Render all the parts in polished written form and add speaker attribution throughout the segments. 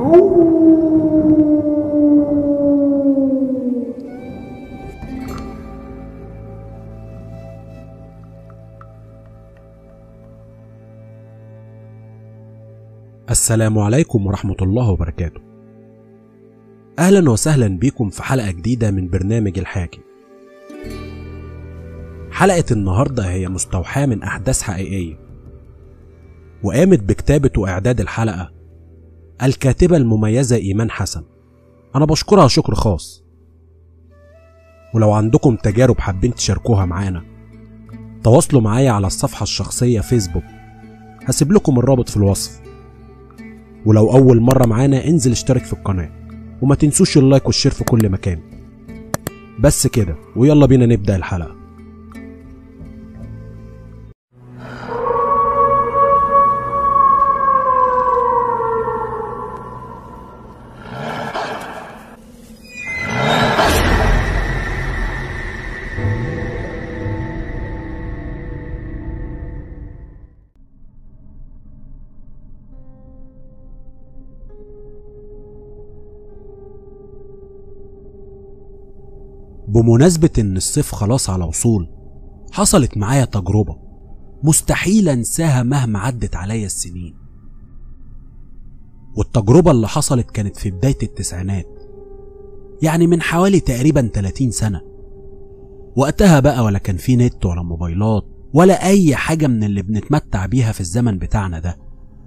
Speaker 1: السلام عليكم ورحمة الله وبركاته. أهلا وسهلا بكم في حلقة جديدة من برنامج الحاكم. حلقة النهاردة هي مستوحاة من أحداث حقيقية، وقامت بكتابة وإعداد الحلقة الكاتبة المميزة إيمان حسن. أنا بشكرها شكر خاص. ولو عندكم تجارب حابين تشاركوها معانا، تواصلوا معايا على الصفحة الشخصية فيسبوك، هسيب لكم الرابط في الوصف. ولو أول مرة معانا انزل اشترك في القناة، وما تنسوش اللايك والشير في كل مكان. بس كده، ويلا بينا نبدأ الحلقة. بمناسبة ان الصيف خلاص على وصول، حصلت معايا تجربة مستحيل انساها مهما عدت عليا السنين. والتجربة اللي حصلت كانت في بداية التسعينات، يعني من حوالي تقريبا 30 سنة. وقتها بقى ولا كان في نت ولا موبايلات ولا اي حاجة من اللي بنتمتع بيها في الزمن بتاعنا ده.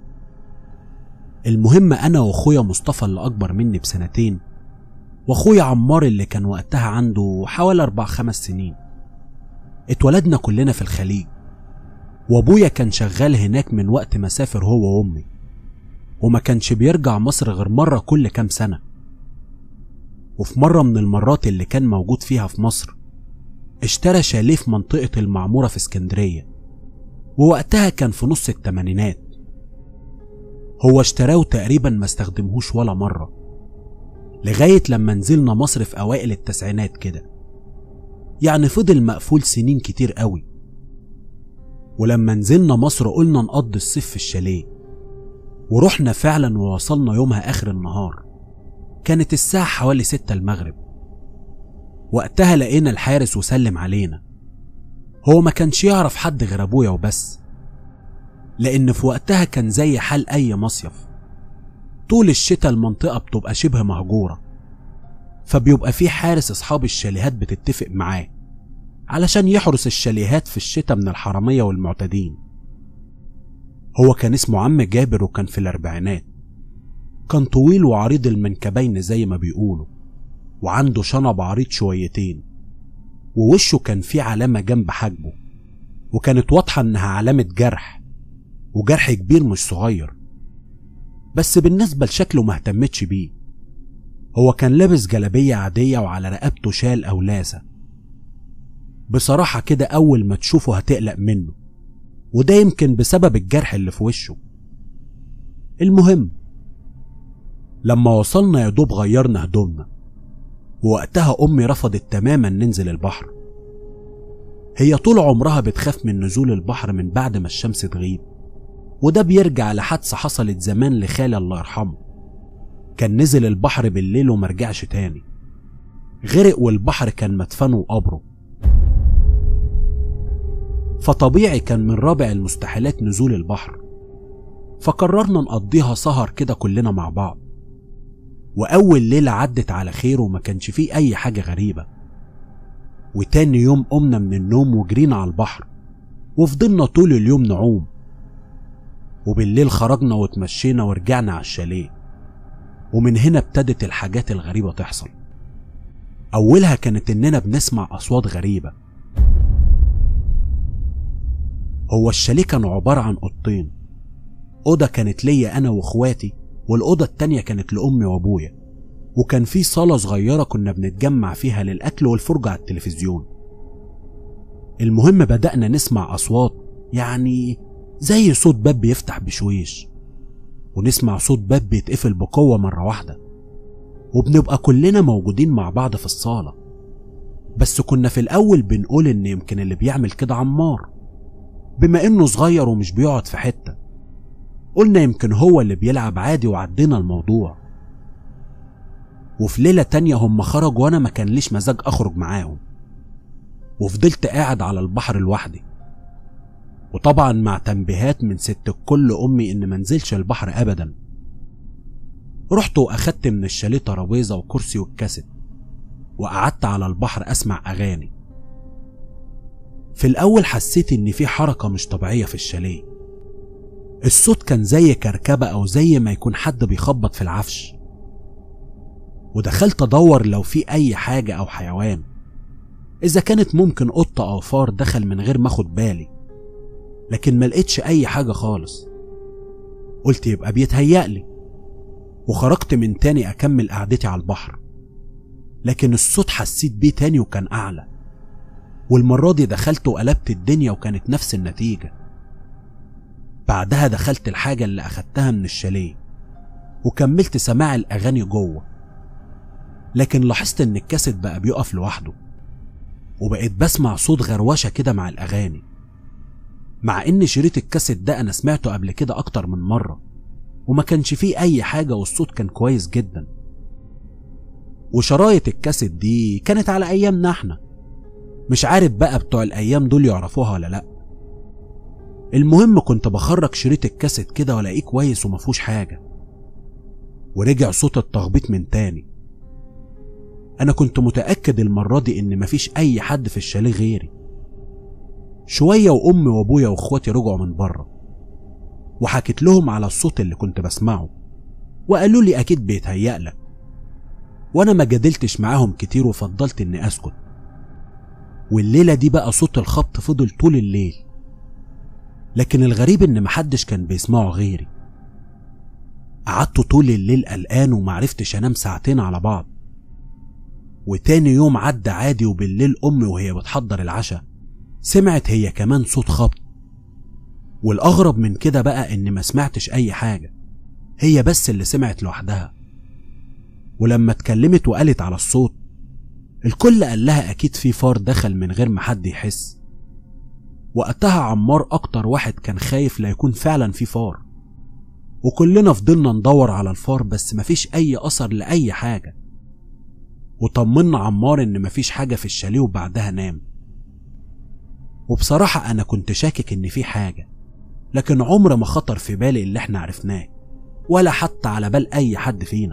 Speaker 1: المهم انا واخويا مصطفى اللي اكبر مني بسنتين، واخويا عمار اللي كان وقتها عنده حوالي 4-5 سنين، اتولدنا كلنا في الخليج. وابويا كان شغال هناك من وقت ما سافر هو وامي، وما كانش بيرجع مصر غير مرة كل كام سنة. وفي مرة من المرات اللي كان موجود فيها في مصر، اشترى شاليه في منطقة المعمورة في اسكندرية، ووقتها كان في نص التمانينات. هو اشتراه تقريبا ما استخدمهوش ولا مرة، لغاية لما نزلنا مصر في أوائل التسعينات كده. يعني فضل مقفول سنين كتير قوي. ولما نزلنا مصر قلنا نقضي الصيف في الشاليه، ورحنا فعلا ووصلنا يومها آخر النهار. كانت الساعة حوالي 6 المغرب. وقتها لقينا الحارس وسلم علينا. هو ما كانش يعرف حد غير أبويا وبس، لأن في وقتها كان زي حال أي مصيف، طول الشتاء المنطقة بتبقى شبه مهجورة، فبيبقى في حارس أصحاب الشاليهات بتتفق معاه علشان يحرس الشاليهات في الشتاء من الحرامية والمعتدين. هو كان اسمه عم جابر، وكان في الأربعينات. كان طويل وعريض المنكبين زي ما بيقولوا، وعنده شنب عريض شويتين، ووشه كان فيه علامة جنب حاجبه، وكانت واضحة انها علامة جرح، وجرح كبير مش صغير. بس بالنسبة لشكله ما اهتمتش بيه. هو كان لابس جلابية عادية وعلى رقبته شال أو لاسة. بصراحة كده أول ما تشوفه هتقلق منه، وده يمكن بسبب الجرح اللي في وشه. المهم لما وصلنا يدوب غيرنا هدومنا، ووقتها أمي رفضت تماما ننزل البحر. هي طول عمرها بتخاف من نزول البحر من بعد ما الشمس تغيب، وده بيرجع لحادثة حصلت زمان لخالي الله يرحمه. كان نزل البحر بالليل ومرجعش تاني، غرق والبحر كان مدفنه وقبره. فطبيعي كان من رابع المستحيلات نزول البحر، فقررنا نقضيها سهر كده كلنا مع بعض. وأول ليلة عدت على خير وما كانش فيه أي حاجة غريبة. وتاني يوم قمنا من النوم وجرينا على البحر، وفضلنا طول اليوم نعوم. وبالليل خرجنا وتمشينا ورجعنا على الشاليه. ومن هنا ابتدت الحاجات الغريبة تحصل. أولها كانت إننا بنسمع أصوات غريبة. هو الشاليه كان عبارة عن أوضتين، أوضة كانت ليا أنا وإخواتي، والأوضة التانية كانت لأمي وأبويا. وكان في صالة صغيرة كنا بنتجمع فيها للأكل والفرجة على التلفزيون. المهم بدأنا نسمع أصوات، يعني زي صوت باب بيفتح بشويش، ونسمع صوت باب بيتقفل بقوة مرة واحدة. وبنبقى كلنا موجودين مع بعض في الصالة. بس كنا في الأول بنقول إن يمكن اللي بيعمل كده عمار، بما إنه صغير ومش بيقعد في حتة. قلنا يمكن هو اللي بيلعب عادي وعدينا الموضوع. وفي ليلة تانية هم خرجوا وانا ما كان ليش مزاج اخرج معاهم، وفضلت قاعد على البحر لوحدي، وطبعا مع تنبيهات من ست الكل امي ان منزلش البحر ابدا. رحت واخدت من الشاليه ترابيزة وكرسي والكاسيت، وقعدت على البحر اسمع اغاني. في الاول حسيت ان في حركة مش طبيعية في الشاليه، الصوت كان زي كركبة او زي ما يكون حد بيخبط في العفش، ودخلت ادور لو في اي حاجة او حيوان، اذا كانت ممكن قطة او فار دخل من غير ما اخد بالي، لكن ما لقيتش اي حاجة خالص. قلت يبقى بيتهيألي، وخرجت من تاني اكمل قعدتي على البحر، لكن الصوت حسيت بيه تاني وكان اعلى، والمرة دي دخلت وقلبت الدنيا وكانت نفس النتيجة. بعدها دخلت الحاجة اللي اخدتها من الشاليه وكملت سماع الاغاني جوه، لكن لاحظت ان الكاسيت بقى بيقف لوحده، وبقيت بسمع صوت غروشة كده مع الاغاني، مع ان شريط الكاسيت ده انا سمعته قبل كده اكتر من مرة وما كانش فيه اي حاجة والصوت كان كويس جدا. وشرايط الكاسيت دي كانت على ايامنا احنا، مش عارف بقى بتوع الايام دول يعرفوها ولا لا. المهم كنت بخرج شريط الكاسيت كده والاقيه كويس ومفهوش حاجة، ورجع صوت التخبيط من تاني. انا كنت متأكد المرة دي ان مفيش اي حد في الشاليه غيري. شوية وامي وابويا واخواتي رجعوا من بره، وحكيت لهم على الصوت اللي كنت بسمعه، وقالوا لي اكيد بيتهيألك، وانا ما جادلتش معاهم كتير وفضلت اني اسكت. والليلة دي بقى صوت الخبط فضل طول الليل، لكن الغريب ان محدش كان بيسمعه غيري. قعدت طول الليل قلقان ومعرفتش انام ساعتين على بعض. وتاني يوم عدى عادي، وبالليل امي وهي بتحضر العشاء سمعت هي كمان صوت خبط. والاغرب من كده بقى ان ما سمعتش اي حاجة، هي بس اللي سمعت لوحدها. ولما اتكلمت وقالت على الصوت، الكل قال لها اكيد في فار دخل من غير ما حد يحس. وقتها عمار اكتر واحد كان خايف لا يكون فعلا في فار، وكلنا فضلنا ندور على الفار بس مفيش اي اثر لاي حاجة. وطمنا عمار ان مفيش حاجة في الشاليه وبعدها نام. وبصراحة انا كنت شاكك ان في حاجة، لكن عمر ما خطر في بالي اللي احنا عرفناه، ولا حتى على بال اي حد فينا.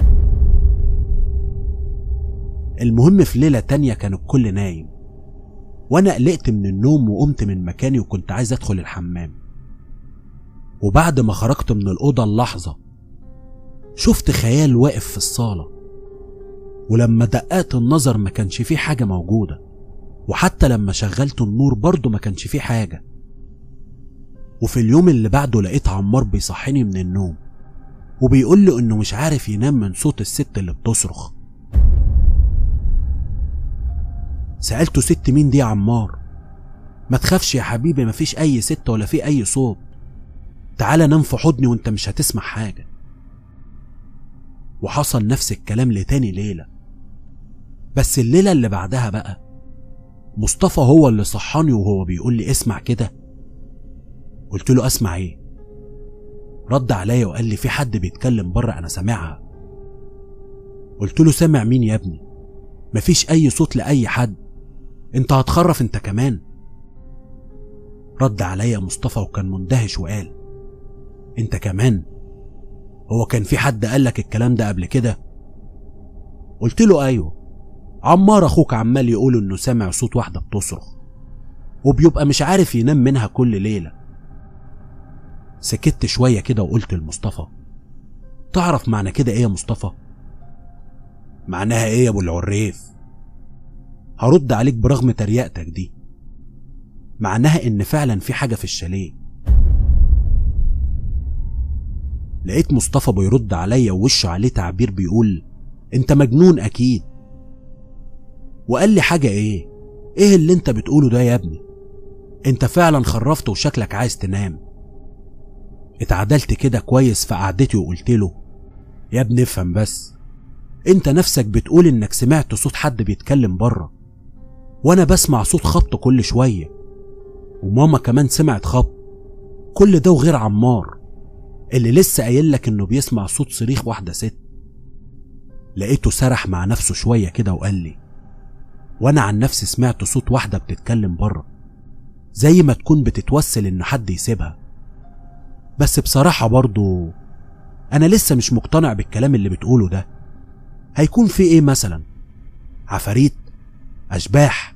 Speaker 1: المهم في ليلة تانية كان الكل نايم، وانا قلقت من النوم وقمت من مكاني وكنت عايز ادخل الحمام. وبعد ما خرجت من الأوضة اللحظة شفت خيال واقف في الصالة، ولما دققت النظر ما كانش فيه حاجة موجودة، وحتى لما شغلت النور برضو ما كانش فيه حاجة. وفي اليوم اللي بعده لقيت عمار بيصحيني من النوم وبيقول لي انه مش عارف ينام من صوت الست اللي بتصرخ. سألته ست مين دي يا عمار؟ ما تخافش يا حبيبي، مفيش اي ست ولا في اي صوت، تعالى نام في حضني وانت مش هتسمع حاجة. وحصل نفس الكلام لتاني ليلة، بس الليلة اللي بعدها بقى مصطفى هو اللي صحاني وهو بيقول لي اسمع كده. قلت له اسمع ايه؟ رد عليا وقال لي في حد بيتكلم بره انا سامعها. قلت له سامع مين يا ابني؟ مفيش اي صوت لاي حد، انت هتخرف انت كمان. رد عليا مصطفى وكان مندهش وقال انت كمان؟ هو كان في حد قالك الكلام ده قبل كده؟ قلت له ايوه، عمار اخوك عمال يقول انه سامع صوت واحدة بتصرخ وبيبقى مش عارف ينام منها كل ليلة. سكت شوية كده وقلت لمصطفى تعرف معنى كده ايه يا مصطفى؟ معناها ايه يا ابو العريف؟ هرد عليك برغم تريقتك دي، معناها ان فعلا في حاجة في الشاليه. لقيت مصطفى بيرد عليا ووشه عليه تعبير بيقول انت مجنون اكيد. وقال لي حاجة ايه اللي انت بتقوله ده يا ابني؟ انت فعلا خرفت وشكلك عايز تنام. اتعدلت كده كويس في قعدتي وقلت له يا ابني افهم بس، انت نفسك بتقول انك سمعت صوت حد بيتكلم بره، وانا بسمع صوت خبط كل شوية، وماما كمان سمعت خبط، كل ده وغير عمار اللي لسه قايل لك انه بيسمع صوت صريخ واحدة ست. لقيته سرح مع نفسه شوية كده وقال لي، وانا عن نفسي سمعت صوت واحدة بتتكلم بره زي ما تكون بتتوسل ان حد يسيبها، بس بصراحة برضو انا لسه مش مقتنع بالكلام اللي بتقوله ده. هيكون في ايه مثلا؟ عفاريت؟ اشباح؟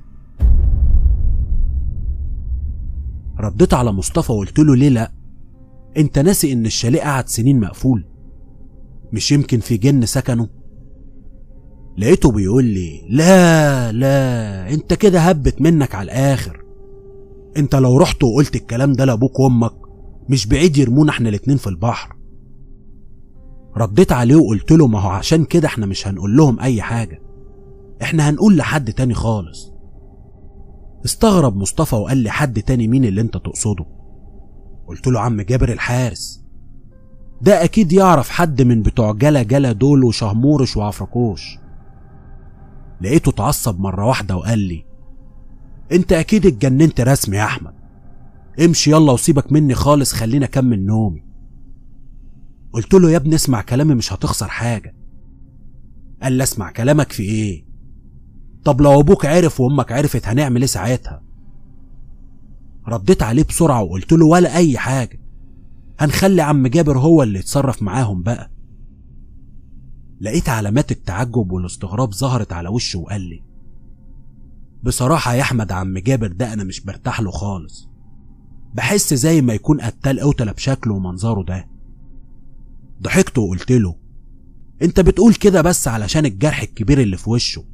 Speaker 1: رديت على مصطفى وقلت له ليه لا؟ انت ناسي ان الشاليه قعد سنين مقفول؟ مش يمكن في جن سكنه؟ لقيته بيقول لي لا انت كده هبت منك على الاخر. انت لو رحت وقلت الكلام ده لابوك وامك مش بعيد يرمونا احنا الاتنين في البحر. رديت عليه وقلت له ما هو عشان كده احنا مش هنقول لهم اي حاجة، احنا هنقول لحد تاني خالص. استغرب مصطفى وقال لي حد تاني مين اللي انت تقصده؟ قلت له عم جابر الحارس، ده اكيد يعرف حد من بتوع جلا دول وشهمورش وعفركوش. لقيته اتعصب مرة واحدة وقال لي انت اكيد اتجننت رسمي يا احمد، امشي يلا وسيبك مني خالص، خلينا اكمل نومي. قلت له يا ابني اسمع كلامي مش هتخسر حاجة. قال لي اسمع كلامك في ايه؟ طب لو ابوك عرف وامك عرفت هنعمل ايه ساعتها؟ رديت عليه بسرعة وقلت له ولا اي حاجة، هنخلي عم جابر هو اللي يتصرف معاهم بقى. لقيت علامات التعجب والاستغراب ظهرت على وشه وقال لي بصراحة يا احمد عم جابر ده انا مش برتاح له خالص، بحس زي ما يكون قتال قتلة بشكله ومنظره ده. ضحكت وقلت له انت بتقول كده بس علشان الجرح الكبير اللي في وشه.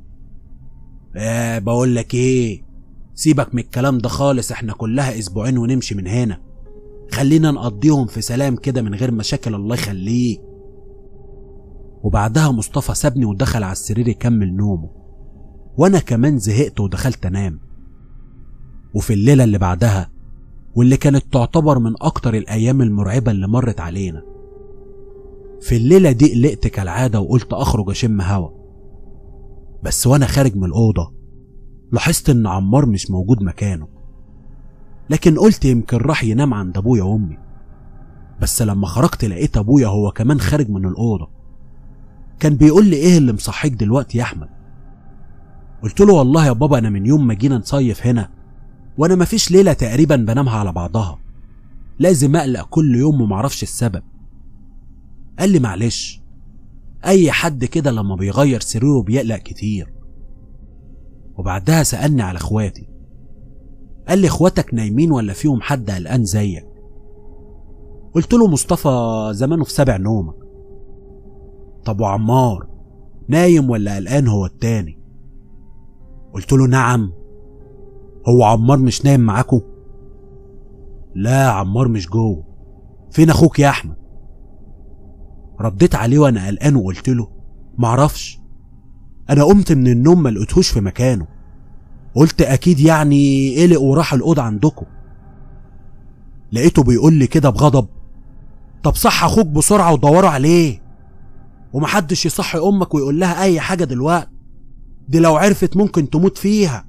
Speaker 1: بقول لك ايه، سيبك من الكلام ده خالص، احنا كلها اسبوعين ونمشي من هنا، خلينا نقضيهم في سلام كده من غير مشاكل الله يخليك. وبعدها مصطفى سابني ودخل على السرير يكمل نومه، وانا كمان زهقت ودخلت انام. وفي الليلة اللي بعدها واللي كانت تعتبر من اكتر الايام المرعبة اللي مرت علينا، في الليلة دي قلقت كالعادة وقلت اخرج اشم هوا، بس وانا خارج من الأوضة لاحظت ان عمار مش موجود مكانه، لكن قلت يمكن راح ينام عند ابويا وامي. بس لما خرجت لقيت ابويا هو كمان خارج من الأوضة، كان بيقول لي ايه اللي مصحيك دلوقتي يا احمد؟ قلت له والله يا بابا انا من يوم ما جينا نصيف هنا وانا مفيش ليلة تقريبا بنامها على بعضها، لازم اقلق كل يوم ومعرفش السبب. قال لي معلش، اي حد كده لما بيغير سريره بيقلق كتير. وبعدها سألني على اخواتي، قال لي اخواتك نايمين ولا فيهم حد قلقان زيك؟ قلت له مصطفى زمانه في سابع نومك. طب وعمار نايم ولا قلقان هو التاني؟ قلت له نعم. هو عمار مش نايم معاكو؟ لا عمار مش جوه، فين اخوك يا احمد؟ رديت عليه وانا قلقان وقلت له معرفش، انا قمت من النوم ما لقيتهوش في مكانه، قلت اكيد يعني قلق وراح الاوضه عندكم. لقيته بيقول لي كده بغضب طب صح اخوك بسرعه ودوروا عليه، ومحدش يصحي امك ويقول لها اي حاجه دلوقتي، دي لو عرفت ممكن تموت فيها.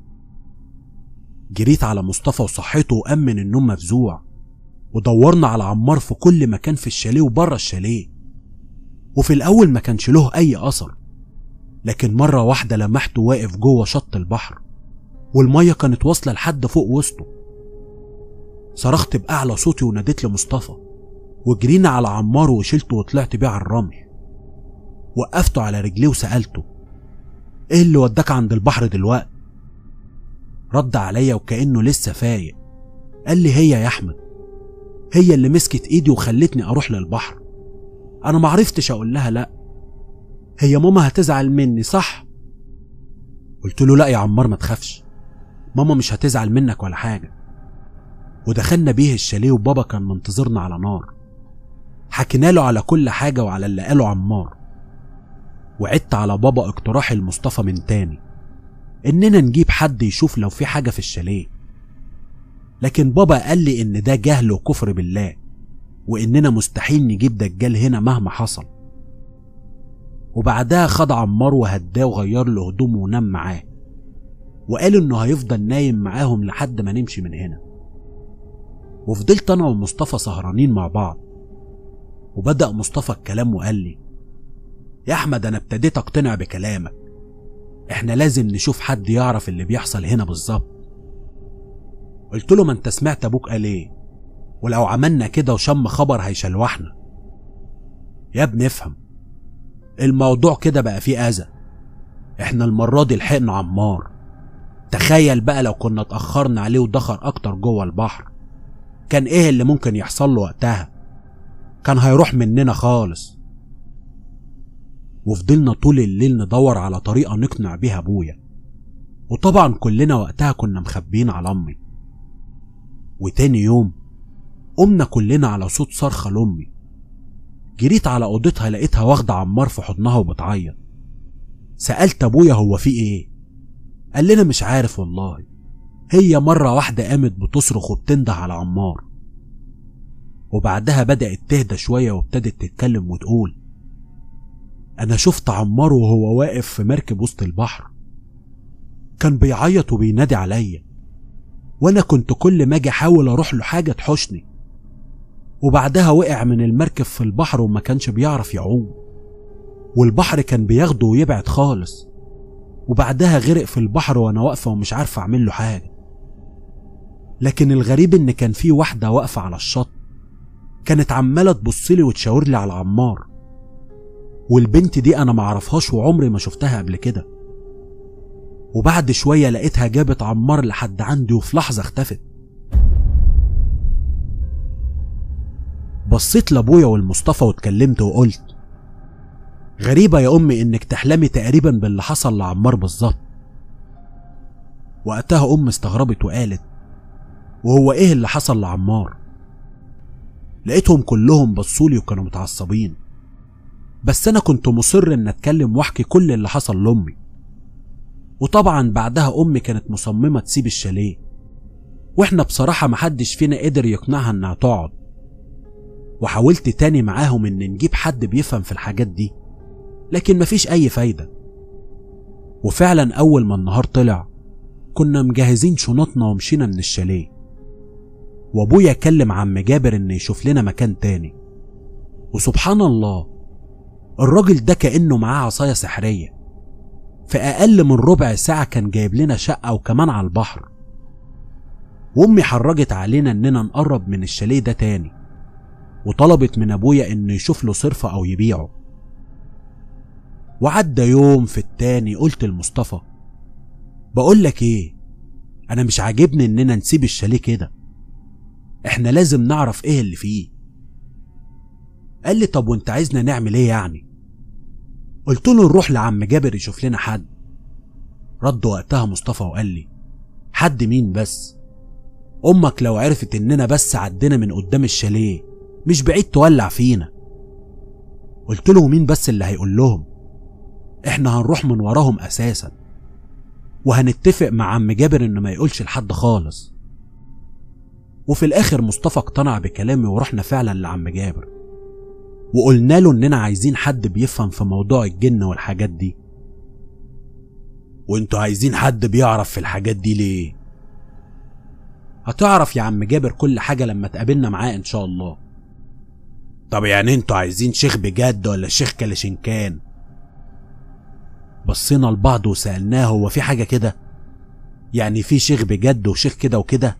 Speaker 1: جريت على مصطفى وصحيته وقام من النوم مفزوع، ودورنا على عمار في كل مكان في الشاليه وبره الشاليه، وفي الاول ما كانش له اي اثر، لكن مره واحده لمحته واقف جوه شط البحر والميه كانت واصله لحد فوق وسطه. صرخت باعلى صوتي وناديت لمصطفى، وجرينا على عمار وشلته وطلعت بيه على الرمل. وقفته على رجليه وسالته ايه اللي وداك عند البحر دلوقتي؟ رد عليا وكانه لسه فايق، قال لي هي يا احمد، هي اللي مسكت ايدي وخلتني اروح للبحر، انا معرفتش اقول لها لا، هي ماما هتزعل مني صح؟ قلت له لا يا عمار ما تخافش، ماما مش هتزعل منك ولا حاجه. ودخلنا بيه الشاليه وبابا كان منتظرنا على نار، حكينا له على كل حاجه وعلى اللي قاله عمار. وعدت على بابا اقتراحي لمصطفى من تاني اننا نجيب حد يشوف لو في حاجه في الشاليه، لكن بابا قال لي ان ده جهل وكفر بالله، واننا مستحيل نجيب دجال هنا مهما حصل. وبعدها خد عمار وهداه وغير له هدومه ونام معاه، وقال انه هيفضل نايم معاهم لحد ما نمشي من هنا. وفضلت انا ومصطفى سهرانين مع بعض، وبدأ مصطفى الكلام وقال لي يا احمد انا ابتديت اقتنع بكلامك، احنا لازم نشوف حد يعرف اللي بيحصل هنا بالظبط. قلت له ما انت سمعت ابوك قال ايه، ولو عملنا كده وشم خبر هيشلوحنا. يا ابني افهم، الموضوع كده بقى فيه اذى، احنا المرة دي لحقنا عمار، تخيل بقى لو كنا اتأخرنا عليه ودخل اكتر جوه البحر، كان ايه اللي ممكن يحصل له وقتها؟ كان هيروح مننا خالص. وفضلنا طول الليل ندور على طريقة نقنع بيها ابويا، وطبعا كلنا وقتها كنا مخبيين على امي. وتاني يوم قمنا كلنا على صوت صرخة لامي، جريت على اوضتها لقيتها واخدة عمار في حضنها وبتعيط. سألت ابويا هو في ايه؟ قال لنا مش عارف والله، هي مرة واحدة قامت بتصرخ وبتنده على عمار، وبعدها بدأت تهدى شوية وابتدت تتكلم وتقول انا شفت عمار وهو واقف في مركب وسط البحر، كان بيعيط وبينادي عليا، وانا كنت كل ما اجي احاول اروح له حاجة تحوشني، وبعدها وقع من المركب في البحر وما كانش بيعرف يعوم، والبحر كان بياخده ويبعد خالص، وبعدها غرق في البحر وانا واقفة ومش عارفة اعمل له حاجة. لكن الغريب ان كان في واحدة واقفة على الشط كانت عمالة تبصلي وتشاور لي على عمار، والبنت دي انا معرفهاش وعمري ما شفتها قبل كده. وبعد شوية لقيتها جابت عمار لحد عندي وفي لحظة اختفت. بصيت لابويا والمصطفى واتكلمت وقلت غريبة يا امي انك تحلمي تقريبا باللي حصل لعمار بالظبط. وقتها امي استغربت وقالت وهو ايه اللي حصل لعمار؟ لقيتهم كلهم بصولي وكانوا متعصبين، بس انا كنت مصر ان اتكلم واحكي كل اللي حصل لامي. وطبعا بعدها امي كانت مصممة تسيب الشاليه، واحنا بصراحة محدش فينا قدر يقنعها انها تقعد. وحاولت تاني معاهم ان نجيب حد بيفهم في الحاجات دي، لكن مفيش اي فايدة. وفعلا اول ما النهار طلع كنا مجهزين شنطنا ومشينا من الشاليه، وابويا كلم عم جابر ان يشوف لنا مكان تاني. وسبحان الله الراجل ده كأنه معاه عصاية سحرية، في اقل من ربع ساعة كان جايب لنا شقة وكمان على البحر. وامي حرجت علينا اننا نقرب من الشاليه ده تاني، وطلبت من ابويا انه يشوف له صرفة او يبيعه. وعدى يوم في التاني قلت لمصطفى بقولك ايه، انا مش عاجبني اننا نسيب الشاليه كده، احنا لازم نعرف ايه اللي فيه. قال لي طب وانت عايزنا نعمل ايه يعني؟ قلت له نروح لعم جابر يشوف لنا حد. رد وقتها مصطفى وقال لي حد مين بس؟ امك لو عرفت اننا بس عدينا من قدام الشاليه مش بعيد تولع فينا. قلت له مين بس اللي هيقول لهم؟ احنا هنروح من وراهم اساسا، وهنتفق مع عم جابر انه ما يقولش لحد خالص. وفي الاخر مصطفى اقتنع بكلامي ورحنا فعلا لعم جابر، وقلنا له اننا عايزين حد بيفهم في موضوع الجن والحاجات دي. وانتوا عايزين حد بيعرف في الحاجات دي ليه؟ هتعرف يا عم جابر كل حاجة لما تقابلنا معاه ان شاء الله. طب يعني انتوا عايزين شيخ بجد ولا شيخ كلاشينكان؟ بصينا لبعض وسألناه هو في حاجة كده؟ يعني في شيخ بجد وشيخ كده وكده؟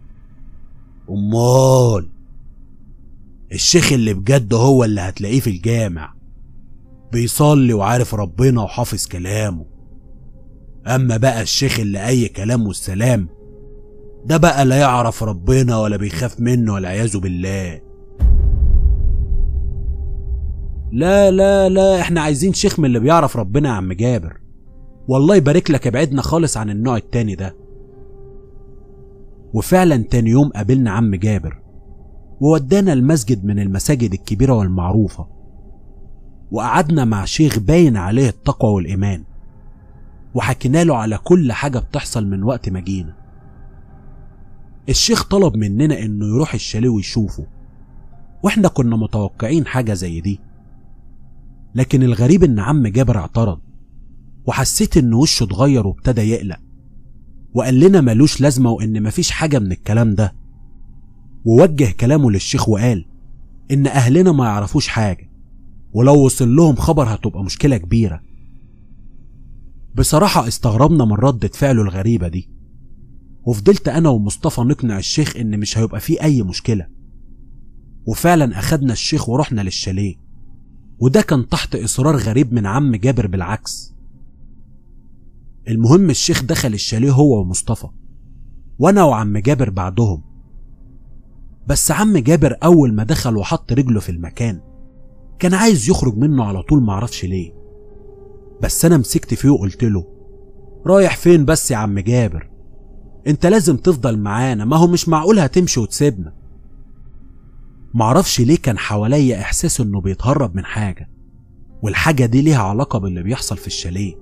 Speaker 1: امال الشيخ اللي بجد هو اللي هتلاقيه في الجامع بيصلي وعارف ربنا وحافظ كلامه. اما بقى الشيخ اللي اي كلام والسلام ده بقى لا يعرف ربنا ولا بيخاف منه والعياذ بالله. لا لا لا احنا عايزين شيخ من اللي بيعرف ربنا يا عم جابر، والله يبارك لك ابعدنا خالص عن النوع التاني ده. وفعلا تاني يوم قابلنا عم جابر وودانا المسجد من المساجد الكبيرة والمعروفة، وقعدنا مع شيخ باين عليه التقوى والإيمان، وحكينا له على كل حاجة بتحصل من وقت ما جينا. الشيخ طلب مننا انه يروح الشاليه ويشوفه، واحنا كنا متوقعين حاجة زي دي، لكن الغريب ان عم جابر اعترض، وحسيت ان وشه اتغير وابتدى يقلق، وقال لنا ملوش لازمة وان مفيش حاجة من الكلام ده، ووجه كلامه للشيخ وقال ان اهلنا ما يعرفوش حاجة، ولو وصل لهم خبر هتبقى مشكلة كبيرة. بصراحة استغربنا من ردة فعله الغريبة دي، وفضلت أنا ومصطفى نقنع الشيخ إن مش هيبقى فيه أي مشكلة. وفعلا أخدنا الشيخ ورحنا للشاليه، وده كان تحت إصرار غريب من عم جابر بالعكس. المهم الشيخ دخل الشاليه هو ومصطفى، وأنا وعم جابر بعدهم. بس عم جابر أول ما دخل وحط رجله في المكان كان عايز يخرج منه على طول، معرفش ليه. بس أنا مسكت فيه وقلت له: رايح فين بس يا عم جابر؟ انت لازم تفضل معانا، ما هو مش معقول هتمشي وتسيبنا. معرفش ليه كان حواليا احساس انه بيتهرب من حاجة، والحاجة دي ليها علاقة باللي بيحصل في الشاليه.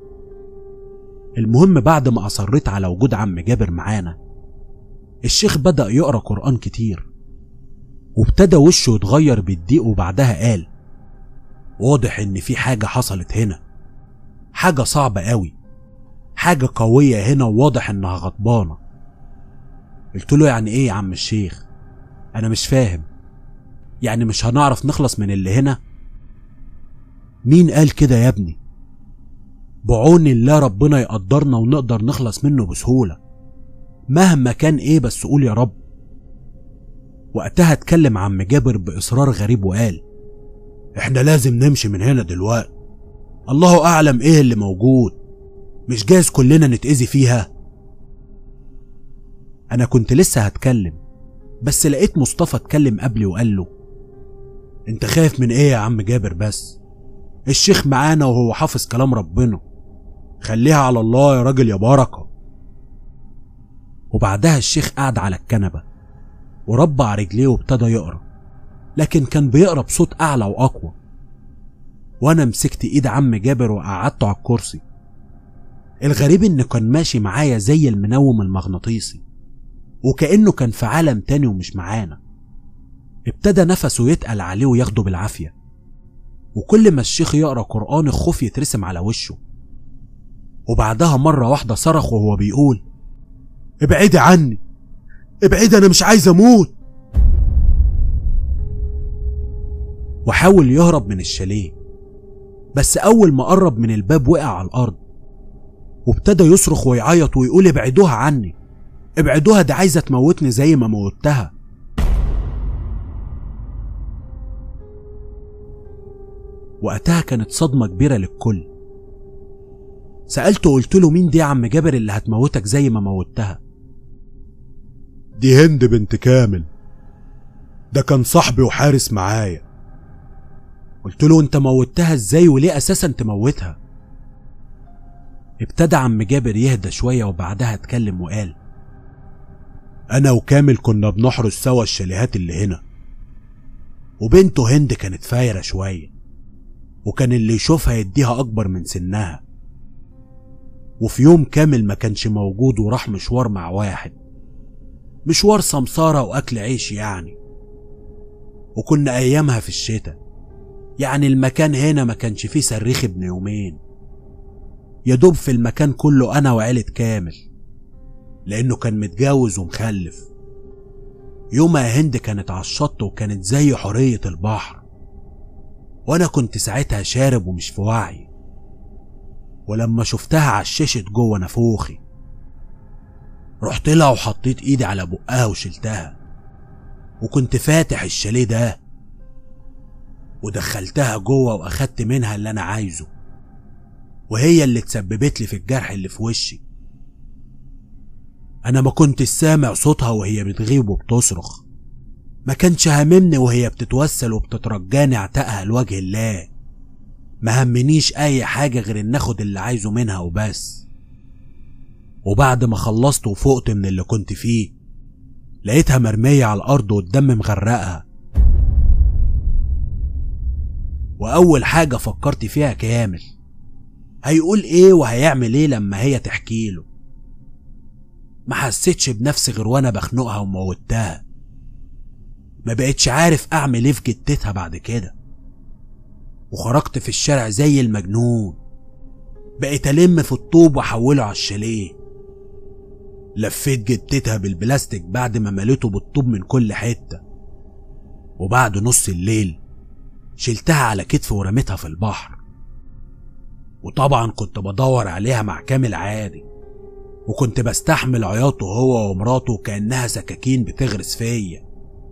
Speaker 1: المهم بعد ما اصريت على وجود عم جابر معانا، الشيخ بدأ يقرأ قرآن كتير، وابتدى وشه يتغير بالضيق، وبعدها قال: واضح ان في حاجة حصلت هنا، حاجة صعبة قوي، حاجة قوية هنا، وواضح انها غضبانة. قلت له: يعني ايه يا عم الشيخ؟ انا مش فاهم، يعني مش هنعرف نخلص من اللي هنا؟ مين قال كده يا ابني؟ بعون الله ربنا يقدرنا ونقدر نخلص منه بسهولة، مهما كان ايه، بس قول يا رب. وقتها اتكلم عم جابر بإصرار غريب وقال: احنا لازم نمشي من هنا دلوقتي، الله اعلم ايه اللي موجود، مش جايز كلنا نتأذي فيها. انا كنت لسه هتكلم، بس لقيت مصطفى اتكلم قبلي وقال له: انت خايف من ايه يا عم جابر؟ بس الشيخ معانا وهو حافظ كلام ربنا، خليها على الله يا راجل يا بركة. وبعدها الشيخ قعد على الكنبة وربع رجليه وابتدى يقرأ، لكن كان بيقرأ بصوت أعلى وأقوى. وأنا مسكت إيد عم جابر وقعدته على الكرسي. الغريب إنه كان ماشي معايا زي المنوم المغناطيسي، وكأنه كان في عالم تاني ومش معانا. ابتدى نفسه يتقل عليه وياخده بالعافية، وكل ما الشيخ يقرأ قرآن الخوف يترسم على وشه. وبعدها مرة واحدة صرخ وهو بيقول: ابعدي عني، ابعدي، أنا مش عايز أموت. وحاول يهرب من الشاليه، بس أول ما قرب من الباب وقع على الأرض، وابتدى يصرخ ويعيط ويقول: ابعدوها عني، ابعدوها، دي عايزة تموتني زي ما موتها. وقتها كانت صدمة كبيرة للكل. سألته وقلت له: مين دي يا عم جابر اللي هتموتك زي ما موتها؟
Speaker 2: دي هند بنت كامل، ده كان صاحبي وحارس معايا.
Speaker 1: قلت له: انت موتها ازاي وليه اساسا تموتها؟ ابتدى عم جابر يهدى شوية، وبعدها اتكلم وقال:
Speaker 2: انا وكامل كنا بنحرس سوا الشاليهات اللي هنا،
Speaker 1: وبنته هند كانت فايرة شوية، وكان اللي يشوفها يديها اكبر من سنها. وفي يوم كامل ما كانش موجود وراح مشوار مع واحد، مشوار سمسارة واكل عيش يعني. وكنا ايامها في الشتاء، يعني المكان هنا ما كانش فيه صريخ ابن يومين، يدوب في المكان كله انا وعيلة كامل، لانه كان متجوز ومخلف. يومها هند كانت على الشط وكانت زي حورية البحر، وانا كنت ساعتها شارب ومش في وعي. ولما شفتها عششت جوه نافوخي، رحت لها وحطيت ايدي على بقها وشلتها، وكنت فاتح الشاليه ده ودخلتها جوه واخدت منها اللي انا عايزه، وهي اللي تسببت لي في الجرح اللي في وشي. انا ما كنتش سامع صوتها وهي بتغيب وبتصرخ، ما كانش هاممني وهي بتتوسل وبتترجاني اعتقها لوجه الله، ما همنيش اي حاجة غير ان اخد اللي عايزه منها وبس. وبعد ما خلصت وفقت من اللي كنت فيه، لقيتها مرمية على الارض والدم مغرقها. واول حاجة فكرت فيها كامل، هيقول ايه وهيعمل ايه لما هي تحكيله. ما حسيتش بنفسي غير وانا بخنقها وموتها، ما بقتش عارف اعمل ايه في جتتها بعد كده. وخرجت في الشارع زي المجنون، بقيت الم في الطوب واحوله على الشاليه. لفيت جتتها بالبلاستيك بعد ما مليته بالطوب من كل حتة. وبعد نص الليل شلتها على كتفي ورميتها في البحر. وطبعا كنت بدور عليها مع كامل عادي، وكنت بستحمل عياطه هو ومراته كأنها سكاكين بتغرس فيا.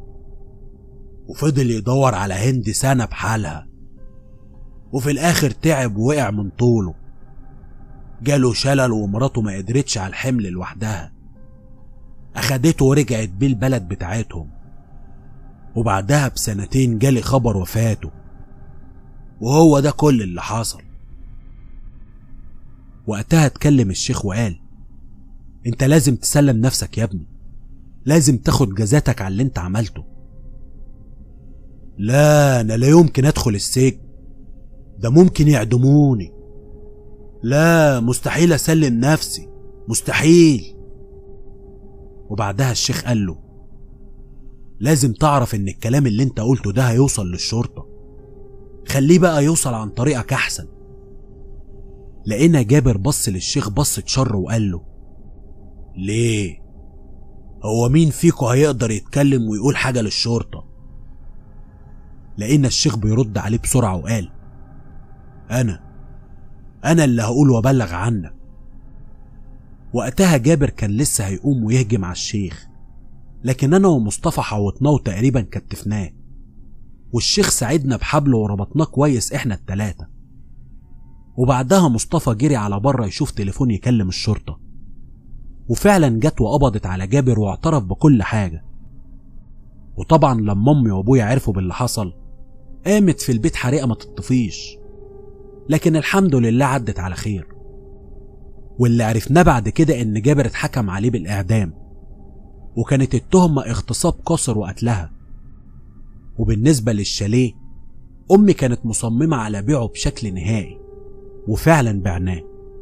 Speaker 1: وفضل يدور على هند سنة بحالها، وفي الآخر تعب ووقع من طوله، جاله شلل ومراته ما قدرتش على الحمل لوحدها، أخدته ورجعت بيه البلد بتاعتهم. وبعدها بسنتين جالي خبر وفاته، وهو ده كل اللي حصل. وقتها اتكلم الشيخ وقال: انت لازم تسلم نفسك يا ابني، لازم تاخد جزاتك على اللي انت عملته. لا، انا لا يمكن ادخل السجن، ده ممكن يعدموني. لا، مستحيل اسلم نفسي، مستحيل. وبعدها الشيخ قال له: لازم تعرف ان الكلام اللي انت قلته ده هيوصل للشرطة، خليه بقى يوصل عن طريقك احسن. لقينا جابر بص للشيخ بصة شر وقال له: ليه؟ هو مين فيكو هيقدر يتكلم ويقول حاجة للشرطة؟ لقينا الشيخ بيرد عليه بسرعة وقال: أنا اللي هقول وأبلغ عنك. وقتها جابر كان لسه هيقوم ويهجم على الشيخ، لكن أنا ومصطفى حوطناه وتقريبا كتفناه، والشيخ ساعدنا بحبله وربطناه كويس إحنا التلاتة. وبعدها مصطفى جري على بره يشوف تليفون يكلم الشرطة، وفعلا جت وقبضت على جابر واعترف بكل حاجة. وطبعا لما امي وابويا عرفوا باللي حصل قامت في البيت حريقة ما تطفيش، لكن الحمد لله عدت على خير. واللي عرفناه بعد كده ان جابر اتحكم عليه بالاعدام، وكانت التهمة اغتصاب قاصر وقتلها. وبالنسبة للشاليه امي كانت مصممة على بيعه بشكل نهائي، وفعلا بعناه.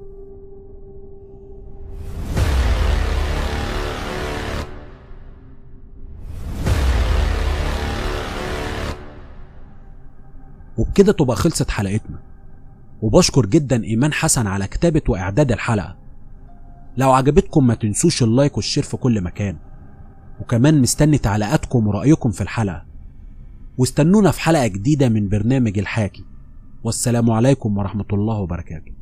Speaker 1: وبكده تبقى خلصت حلقتنا، وبشكر جدا ايمان حسن على كتابة واعداد الحلقة. لو عجبتكم ما تنسوش اللايك والشير في كل مكان، وكمان مستني تعليقاتكم ورأيكم في الحلقة. واستنونا في حلقة جديدة من برنامج الحاكي، والسلام عليكم ورحمة الله وبركاته.